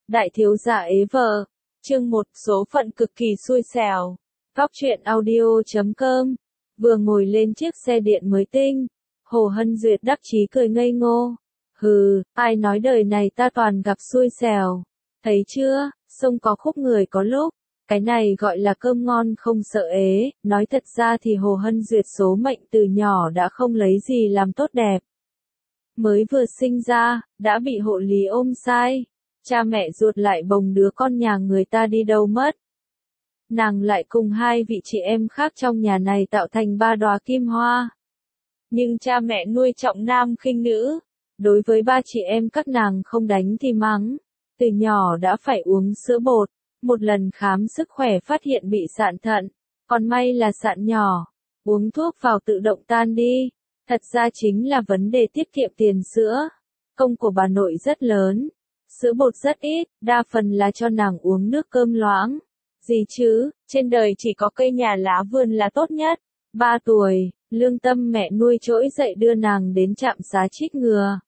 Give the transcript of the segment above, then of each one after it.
Đại thiếu gia ế vợ. Chương 1, số phận cực kỳ xui xẻo. Góc truyện audio.com. Vừa ngồi lên chiếc xe điện mới tinh, Hồ Hân Duyệt đắc chí cười ngây ngô. Hừ, ai nói đời này ta toàn gặp xui xẻo. Thấy chưa, sông có khúc người có lúc. Cái này gọi là cơm ngon không sợ ế. Nói thật ra thì Hồ Hân Duyệt số mệnh từ nhỏ đã không lấy gì làm tốt đẹp. Mới vừa sinh ra, đã bị hộ lý ôm sai. Cha mẹ ruột lại bồng đứa con nhà người ta đi đâu mất. Nàng lại cùng hai vị chị em khác trong nhà này tạo thành ba đóa kim hoa. Nhưng cha mẹ nuôi trọng nam khinh nữ. Đối với ba chị em các nàng không đánh thì mắng. Từ nhỏ đã phải uống sữa bột. Một lần khám sức khỏe phát hiện bị sạn thận. Còn may là sạn nhỏ. Uống thuốc vào tự động tan đi. Thật ra chính là vấn đề tiết kiệm tiền sữa. Công của bà nội rất lớn. Sữa bột rất ít, đa phần là cho nàng uống nước cơm loãng. Gì chứ, trên đời chỉ có cây nhà lá vườn là tốt nhất. 3 tuổi, lương tâm mẹ nuôi trỗi dậy đưa nàng đến trạm xá chích ngừa.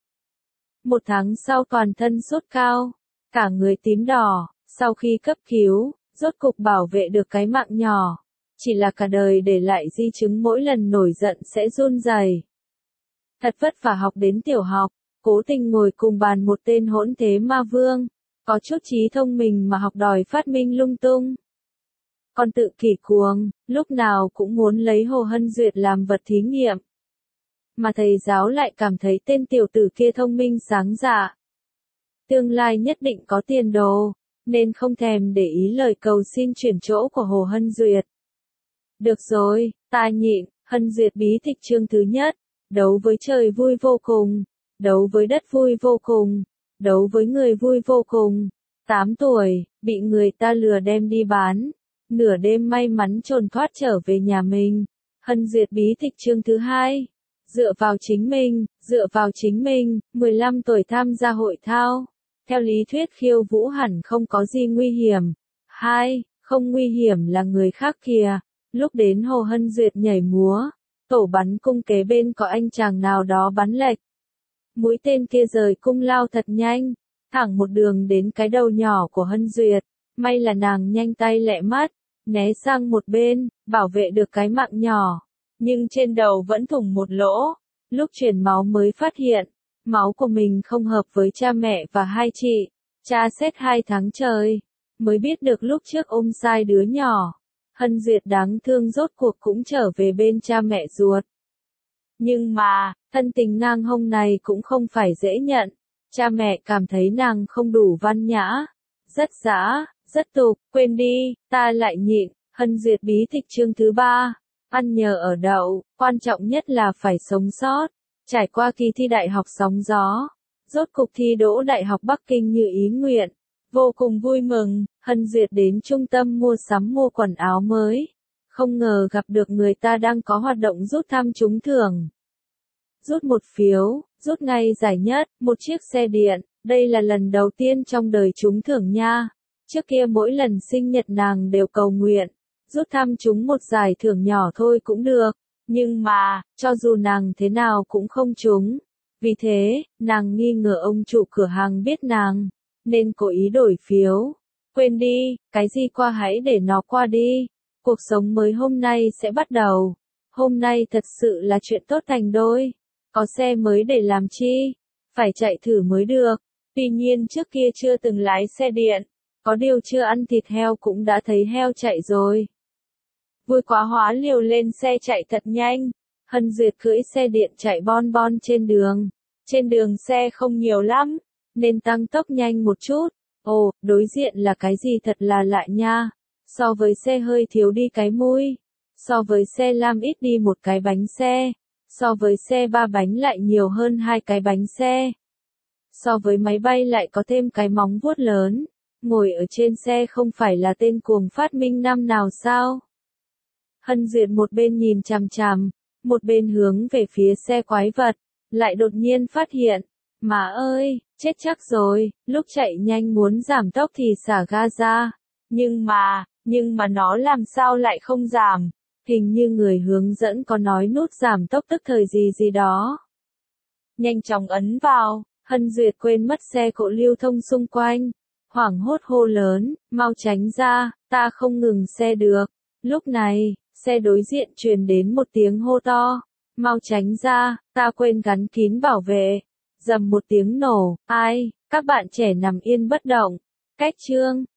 1 tháng sau toàn thân sốt cao, cả người tím đỏ, sau khi cấp cứu, rốt cục bảo vệ được cái mạng nhỏ. Chỉ là cả đời để lại di chứng mỗi lần nổi giận sẽ run rẩy. Thật vất vả học đến tiểu học. Cố tình ngồi cùng bàn một tên hỗn thế ma vương, có chút trí thông minh mà học đòi phát minh lung tung. Còn tự kỷ cuồng, lúc nào cũng muốn lấy Hồ Hân Duyệt làm vật thí nghiệm. Mà thầy giáo lại cảm thấy tên tiểu tử kia thông minh sáng dạ. Tương lai nhất định có tiền đồ, nên không thèm để ý lời cầu xin chuyển chỗ của Hồ Hân Duyệt. Được rồi, ta nhịn. Hân Duyệt bí tịch chương thứ nhất, đấu với trời vui vô cùng. Đấu với đất vui vô cùng, đấu với người vui vô cùng. 8 tuổi, bị người ta lừa đem đi bán. Nửa đêm may mắn trốn thoát trở về nhà mình. Hân Duyệt bí tịch chương thứ 2. Dựa vào chính mình, 15 tuổi tham gia hội thao. Theo lý thuyết khiêu vũ hẳn không có gì nguy hiểm. 2. Không nguy hiểm là người khác kìa. Lúc đến Hồ Hân Duyệt nhảy múa, tổ bắn cung kế bên có anh chàng nào đó bắn lệch. Mũi tên kia rời cung lao thật nhanh, thẳng một đường đến cái đầu nhỏ của Hân Duyệt. May là nàng nhanh tay lẹ mắt, né sang một bên, bảo vệ được cái mạng nhỏ. Nhưng trên đầu vẫn thủng một lỗ. Lúc truyền máu mới phát hiện, máu của mình không hợp với cha mẹ và hai chị. Cha xét 2 tháng trời, mới biết được lúc trước ôm sai đứa nhỏ. Hân Duyệt đáng thương rốt cuộc cũng trở về bên cha mẹ ruột. Nhưng mà, thân tình ngang hông này cũng không phải dễ nhận. Cha mẹ cảm thấy nàng không đủ văn nhã. Rất dã, rất tục, quên đi, ta lại nhịn. Hân Duyệt bí tịch chương thứ 3. Ăn nhờ ở đậu, quan trọng nhất là phải sống sót. Trải qua kỳ thi đại học sóng gió. Rốt cục thi đỗ Đại học Bắc Kinh như ý nguyện. Vô cùng vui mừng, Hân Duyệt đến trung tâm mua sắm mua quần áo mới. Không ngờ gặp được người ta đang có hoạt động rút thăm trúng thưởng. Rút một phiếu, rút ngay giải nhất, một chiếc xe điện, đây là lần đầu tiên trong đời trúng thưởng nha. Trước kia mỗi lần sinh nhật nàng đều cầu nguyện, rút thăm trúng một giải thưởng nhỏ thôi cũng được, nhưng mà, cho dù nàng thế nào cũng không trúng. Vì thế, nàng nghi ngờ ông chủ cửa hàng biết nàng, nên cố ý đổi phiếu. Quên đi, cái gì qua hãy để nó qua đi. Cuộc sống mới hôm nay sẽ bắt đầu. Hôm nay thật sự là chuyện tốt thành đôi. Có xe mới để làm chi? Phải chạy thử mới được. Tuy nhiên trước kia chưa từng lái xe điện. Có điều chưa ăn thịt heo cũng đã thấy heo chạy rồi. Vui quá hóa liều lên xe chạy thật nhanh. Hân Duyệt cưỡi xe điện chạy bon bon trên đường. Trên đường xe không nhiều lắm, nên tăng tốc nhanh một chút. Ồ, đối diện là cái gì thật là lạ nha. So với xe hơi thiếu đi cái mui. So với xe lam ít đi một cái bánh xe. So với xe 3 bánh lại nhiều hơn 2 cái bánh xe. So với máy bay lại có thêm cái móng vuốt lớn. Ngồi ở trên xe không phải là tên cuồng phát minh năm nào sao? Hân Duyệt một bên nhìn chằm chằm, một bên hướng về phía xe quái vật, lại đột nhiên phát hiện, má ơi, chết chắc rồi, lúc chạy nhanh muốn giảm tốc thì xả ga ra. Nhưng mà nó làm sao lại không giảm? Hình như người hướng dẫn có nói nút giảm tốc tức thời gì gì đó. Nhanh chóng ấn vào, Hân Duyệt quên mất xe cộ lưu thông xung quanh. hoảng hốt hô lớn, mau tránh ra, ta không ngừng xe được. Lúc này, xe đối diện truyền đến một tiếng hô to, mau tránh ra, ta quên gắn kín bảo vệ. Dầm một tiếng nổ, ai, các bạn trẻ nằm yên bất động. Cách chương